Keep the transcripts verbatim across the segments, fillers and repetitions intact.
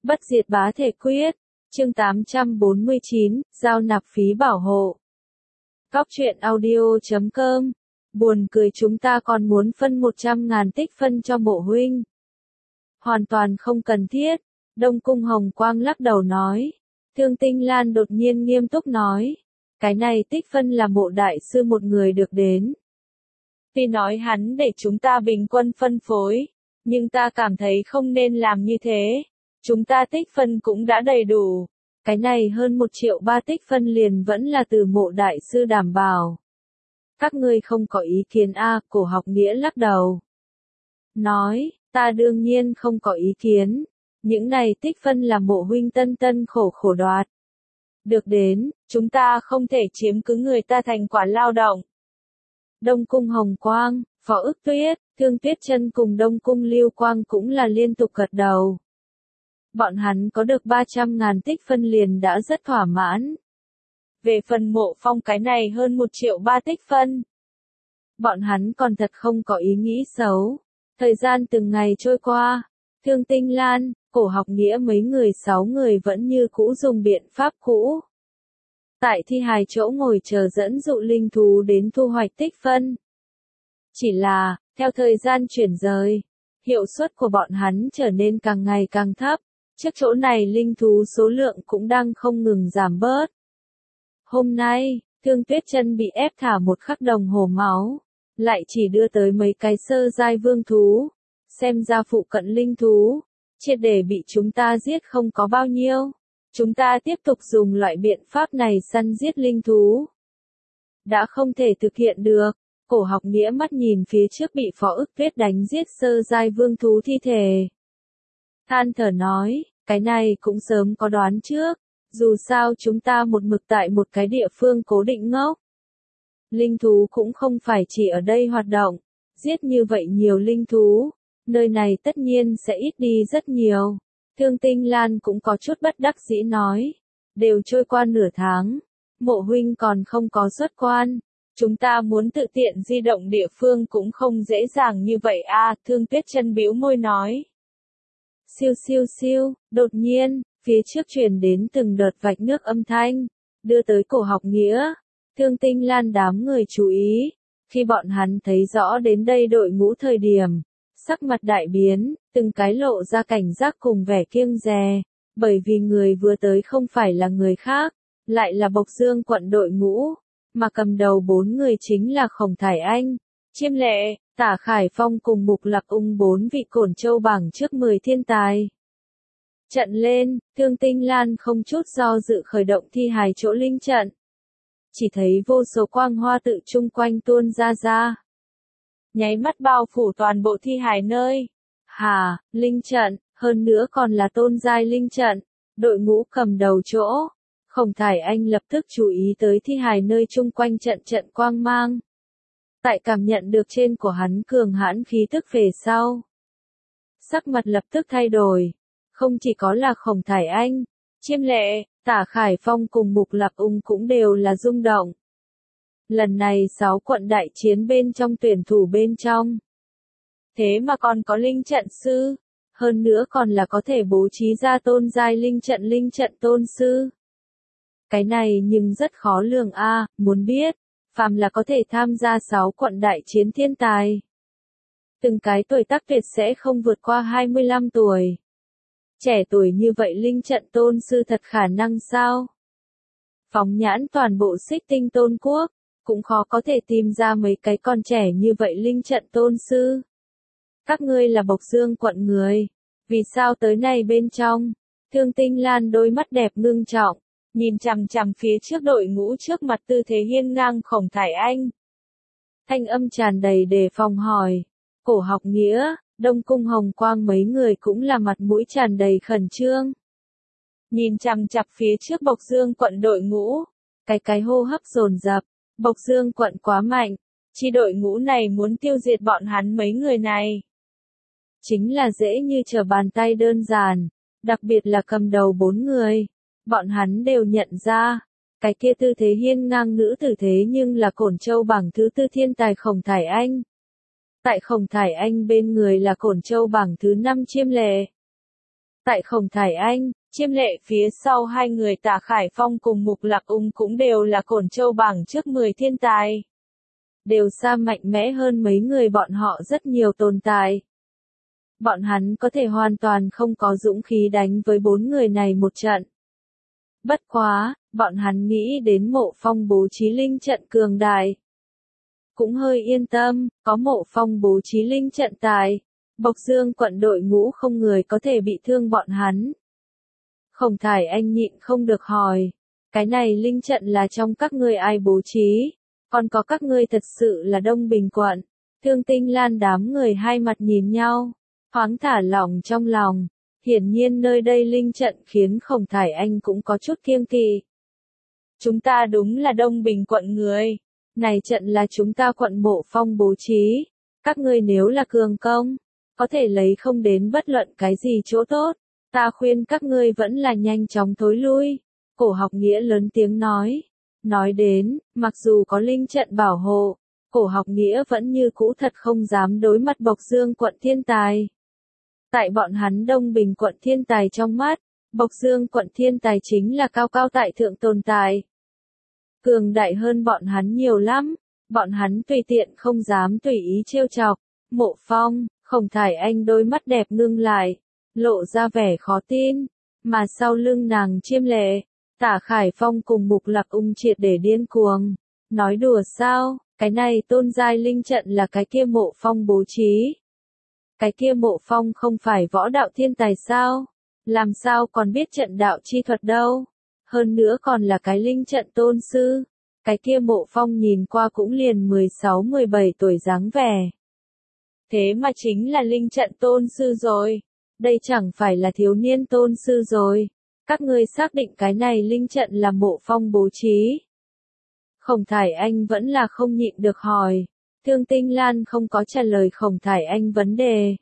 Bất diệt bá thể quyết, chương tám trăm bốn mươi chín, giao nạp phí bảo hộ. Góc truyện audio chấm com, buồn cười chúng ta còn muốn phân một trăm ngàn tích phân cho mộ huynh. Hoàn toàn không cần thiết, Đông Cung Hồng Quang lắc đầu nói. Thương Tinh Lan đột nhiên nghiêm túc nói, cái này tích phân là mộ đại sư một người được đến. Tuy nói hắn để chúng ta bình quân phân phối, nhưng ta cảm thấy không nên làm như thế. Chúng ta tích phân cũng đã đầy đủ. Cái này hơn một triệu ba tích phân liền vẫn là từ mộ đại sư đảm bảo. Các ngươi không có ý kiến a? À, Cổ Học Nghĩa lắc đầu. Nói, ta đương nhiên không có ý kiến. Những này tích phân là mộ huynh tân tân khổ khổ đoạt. Được đến, chúng ta không thể chiếm cứ người ta thành quả lao động. Đông Cung Hồng Quang, Phó Ức Tuyết, Thương Tuyết Chân cùng Đông Cung Lưu Quang cũng là liên tục gật đầu. Bọn hắn có được ba trăm ngàn tích phân liền đã rất thỏa mãn. Về phần Mộ Phong cái này hơn một triệu ba tích phân. Bọn hắn còn thật không có ý nghĩ xấu. Thời gian từng ngày trôi qua, Thương Tinh Lan, Cổ Học Nghĩa mấy người sáu người vẫn như cũ dùng biện pháp cũ. Tại thi hài chỗ ngồi chờ dẫn dụ linh thú đến thu hoạch tích phân. Chỉ là, theo thời gian chuyển rời, hiệu suất của bọn hắn trở nên càng ngày càng thấp. Trước chỗ này linh thú số lượng cũng đang không ngừng giảm bớt. Hôm nay, Thương Tuyết Chân bị ép thả một khắc đồng hồ máu, lại chỉ đưa tới mấy cái sơ giai vương thú. Xem ra phụ cận linh thú, triệt để bị chúng ta giết không có bao nhiêu. Chúng ta tiếp tục dùng loại biện pháp này săn giết linh thú. Đã không thể thực hiện được, Cổ Học Nghĩa mắt nhìn phía trước bị Phó Ức Tuyết đánh giết sơ giai vương thú thi thể. Than thở nói, cái này cũng sớm có đoán trước, dù sao chúng ta một mực tại một cái địa phương cố định ngốc. Linh thú cũng không phải chỉ ở đây hoạt động, giết như vậy nhiều linh thú, nơi này tất nhiên sẽ ít đi rất nhiều. Thương Tinh Lan cũng có chút bất đắc dĩ nói, đều trôi qua nửa tháng, mộ huynh còn không có xuất quan, chúng ta muốn tự tiện di động địa phương cũng không dễ dàng như vậy a. À, Thương Tuyết Chân bĩu môi nói. Siêu siêu siêu, đột nhiên, phía trước truyền đến từng đợt vạch nước âm thanh, đưa tới Cổ Học Nghĩa. Thương Tinh Lan đám người chú ý, khi bọn hắn thấy rõ đến đây đội ngũ thời điểm, sắc mặt đại biến, từng cái lộ ra cảnh giác cùng vẻ kiêng dè, bởi vì người vừa tới không phải là người khác, lại là Bộc Dương quận đội ngũ, mà cầm đầu bốn người chính là Khổng Thải Anh, Chiêm Lệ, Tả Khải Phong cùng Mục Lạc Ung bốn vị Cổn Châu bảng trước mười thiên tài. Trận lên, Thương Tinh Lan không chút do dự khởi động thi hài chỗ linh trận. Chỉ thấy vô số quang hoa tự chung quanh tuôn ra ra. Nháy mắt bao phủ toàn bộ thi hài nơi. Hà, linh trận, hơn nữa còn là tôn giai linh trận. Đội ngũ cầm đầu chỗ. Khổng Thải Anh lập tức chú ý tới thi hài nơi chung quanh trận trận quang mang. Tại cảm nhận được trên của hắn cường hãn khí tức về sau. Sắc mặt lập tức thay đổi. Không chỉ có là Khổng Thải Anh, Chiêm Lệ, Tả Khải Phong cùng Mục Lạc Ung cũng đều là rung động. Lần này sáu quận đại chiến bên trong tuyển thủ bên trong. Thế mà còn có linh trận sư, hơn nữa còn là có thể bố trí ra tôn giai linh trận linh trận tôn sư. Cái này nhưng rất khó lường a, à, muốn biết, phàm là có thể tham gia sáu quận đại chiến thiên tài. Từng cái tuổi tác tuyệt sẽ không vượt qua hai mươi lăm tuổi. Trẻ tuổi như vậy linh trận tôn sư thật khả năng sao? Phóng nhãn toàn bộ Xích Tinh Tôn Quốc, cũng khó có thể tìm ra mấy cái con trẻ như vậy linh trận tôn sư. Các ngươi là Bộc Dương quận người, vì sao tới này bên trong? Thương Tinh Lan đôi mắt đẹp ngưng trọng, nhìn chằm chằm phía trước đội ngũ trước mặt tư thế hiên ngang Khổng Thải Anh. Thanh âm tràn đầy đề phòng hỏi, Cổ Học Nghĩa, Đông Cung Hồng Quang mấy người cũng là mặt mũi tràn đầy khẩn trương. Nhìn chằm chằm phía trước Bộc Dương quận đội ngũ, cái cái hô hấp dồn dập, Bộc Dương quận quá mạnh, chi đội ngũ này muốn tiêu diệt bọn hắn mấy người này. Chính là dễ như trở bàn tay đơn giản, đặc biệt là cầm đầu bốn người, bọn hắn đều nhận ra, cái kia tư thế hiên ngang nữ tử thế nhưng là Cổn Châu bảng thứ tư thiên tài Khổng Thải Anh. Tại Khổng Thải Anh bên người là Cổn Châu bảng thứ năm Chiêm Lệ. Tại Khổng Thải Anh, Chiêm Lệ phía sau hai người Tả Khải Phong cùng Mục Lạc Ung cũng đều là Cổn Châu bảng trước mười thiên tài. Đều xa mạnh mẽ hơn mấy người bọn họ rất nhiều tồn tại. Bọn hắn có thể hoàn toàn không có dũng khí đánh với bốn người này một trận. Bất quá, bọn hắn nghĩ đến Mộ Phong bố trí linh trận cường đại. Cũng hơi yên tâm, có Mộ Phong bố trí linh trận tài. Bộc Dương quận đội ngũ không người có thể bị thương bọn hắn. Khổng Thải Anh nhịn không được hỏi. Cái này linh trận là trong các ngươi ai bố trí? Còn có các ngươi thật sự là Đông Bình quận. Thương Tinh Lan đám người hai mặt nhìn nhau. Thoáng thả lỏng trong lòng. Hiển nhiên nơi đây linh trận khiến Khổng Thải Anh cũng có chút kiêng kỵ. Chúng ta đúng là Đông Bình quận người. Này trận là chúng ta quận Mộ Phong bố trí. Các ngươi nếu là cường công, có thể lấy không đến bất luận cái gì chỗ tốt. Ta khuyên các ngươi vẫn là nhanh chóng thối lui. Cổ Học Nghĩa lớn tiếng nói. Nói đến, mặc dù có linh trận bảo hộ, Cổ Học Nghĩa vẫn như cũ thật không dám đối mặt Bộc Dương quận thiên tài. Tại bọn hắn Đông Bình quận thiên tài trong mắt, Bộc Dương quận thiên tài chính là cao cao tại thượng tồn tại. Cường đại hơn bọn hắn nhiều lắm, bọn hắn tùy tiện không dám tùy ý trêu chọc. Mộ Phong, Khổng Thải Anh đôi mắt đẹp ngưng lại, lộ ra vẻ khó tin, mà sau lưng nàng Chiêm Lệ, Tả Khải Phong cùng Mục Lạc Ung triệt để điên cuồng. Nói đùa sao, cái này tôn giai linh trận là cái kia Mộ Phong bố trí. Cái kia Mộ Phong không phải võ đạo thiên tài sao? Làm sao còn biết trận đạo chi thuật đâu? Hơn nữa còn là cái linh trận tôn sư. Cái kia Mộ Phong nhìn qua cũng liền mười sáu mười bảy tuổi dáng vẻ. Thế mà chính là linh trận tôn sư rồi. Đây chẳng phải là thiếu niên tôn sư rồi. Các ngươi xác định cái này linh trận là Mộ Phong bố trí. Khổng Thải Anh vẫn là không nhịn được hỏi. Thương Tinh Lan không có trả lời Khổng Thải Anh vấn đề.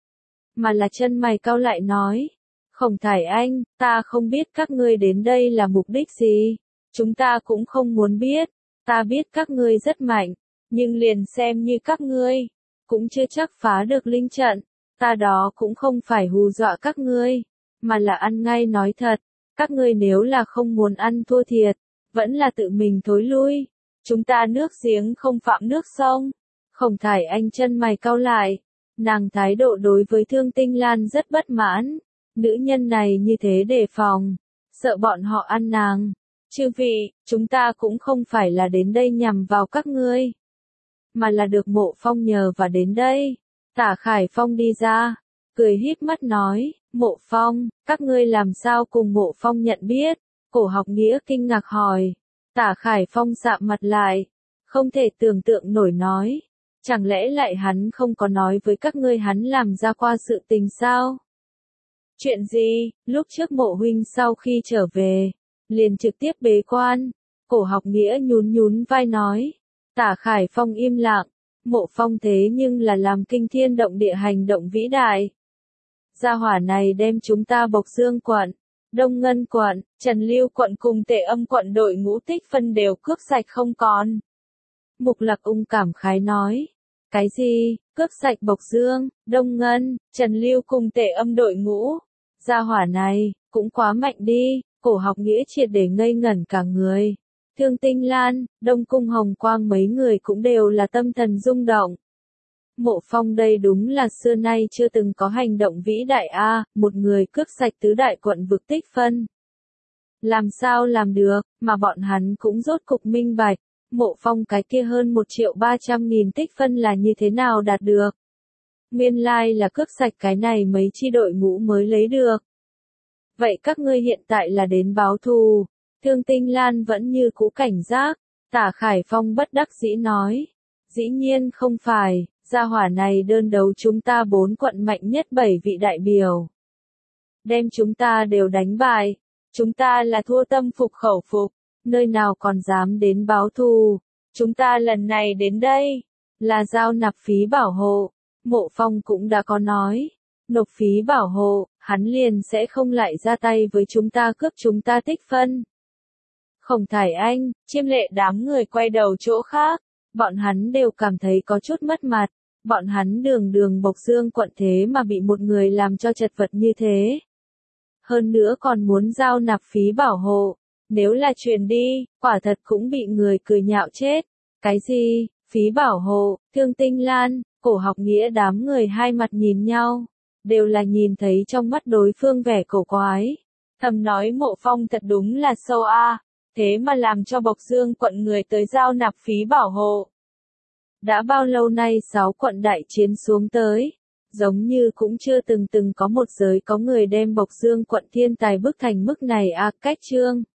Mà là chân mày cau lại nói. Khổng Thải Anh, ta không biết các ngươi đến đây là mục đích gì. Chúng ta cũng không muốn biết. Ta biết các ngươi rất mạnh. Nhưng liền xem như các ngươi. Cũng chưa chắc phá được linh trận. Ta đó cũng không phải hù dọa các ngươi. Mà là ăn ngay nói thật. Các ngươi nếu là không muốn ăn thua thiệt. Vẫn là tự mình thối lui. Chúng ta nước giếng không phạm nước sông. Khổng Thải Anh chân mày cau lại. Nàng thái độ đối với Thương Tinh Lan rất bất mãn. Nữ nhân này như thế đề phòng. Sợ bọn họ ăn nàng. Chư vị, chúng ta cũng không phải là đến đây nhằm vào các ngươi. Mà là được Mộ Phong nhờ và đến đây. Tả Khải Phong đi ra. Cười híp mắt nói. Mộ Phong, các ngươi làm sao cùng Mộ Phong nhận biết? Cổ Học Nghĩa kinh ngạc hỏi. Tả Khải Phong sạm mặt lại. Không thể tưởng tượng nổi nói. Chẳng lẽ lại hắn không có nói với các ngươi hắn làm ra qua sự tình sao? Chuyện gì? Lúc trước Mộ huynh sau khi trở về, liền trực tiếp bế quan. Cổ Học Nghĩa nhún nhún vai nói. Tả Khải Phong im lặng. Mộ Phong thế nhưng là làm kinh thiên động địa hành động vĩ đại. Gia hỏa này đem chúng ta Bộc Dương quận, Đông Ngân quận, Trần Lưu quận cùng Tề Âm quận đội ngũ tích phân đều cướp sạch không còn. Mục Lạc Ung cảm khái nói. Cái gì? Cướp sạch Bộc Dương, Đông Ngân, Trần Lưu cùng Tề Âm đội ngũ? Gia hỏa này, cũng quá mạnh đi. Cổ Học Nghĩa triệt để ngây ngẩn cả người. Thương Tinh Lan, Đông Cung Hồng Quang mấy người cũng đều là tâm thần rung động. Mộ Phong đây đúng là xưa nay chưa từng có hành động vĩ đại a, một người cướp sạch tứ đại quận vực tích phân. Làm sao làm được, mà bọn hắn cũng rốt cục minh bạch. Mộ Phong cái kia hơn một triệu ba trăm nghìn tích phân là như thế nào đạt được. Nguyên lai là cướp sạch cái này mấy chi đội ngũ mới lấy được. Vậy các ngươi hiện tại là đến báo thù. Thương Tinh Lan vẫn như cũ cảnh giác. Tả Khải Phong bất đắc dĩ nói. Dĩ nhiên không phải, gia hỏa này đơn đấu chúng ta bốn quận mạnh nhất bảy vị đại biểu. Đem chúng ta đều đánh bại. Chúng ta là thua tâm phục khẩu phục. Nơi nào còn dám đến báo thù. Chúng ta lần này đến đây, là giao nạp phí bảo hộ. Mộ Phong cũng đã có nói. Nộp phí bảo hộ, hắn liền sẽ không lại ra tay với chúng ta cướp chúng ta tích phân. Khổng Thải Anh, Chiêm Lệ đám người quay đầu chỗ khác. Bọn hắn đều cảm thấy có chút mất mặt. Bọn hắn đường đường Bộc Dương quận thế mà bị một người làm cho chật vật như thế. hơn nữa còn muốn giao nạp phí bảo hộ. Nếu là truyền đi, quả thật cũng bị người cười nhạo chết. Cái gì, phí bảo hộ, Thương Tinh Lan, Cổ Học Nghĩa đám người hai mặt nhìn nhau, đều là nhìn thấy trong mắt đối phương vẻ cổ quái. Thầm nói Mộ Phong thật đúng là sâu a, thế mà làm cho Bộc Dương quận người tới giao nạp phí bảo hộ. Đã bao lâu nay sáu quận đại chiến xuống tới, giống như cũng chưa từng từng có một giới có người đem Bộc Dương quận thiên tài bức thành mức này a, cách chương.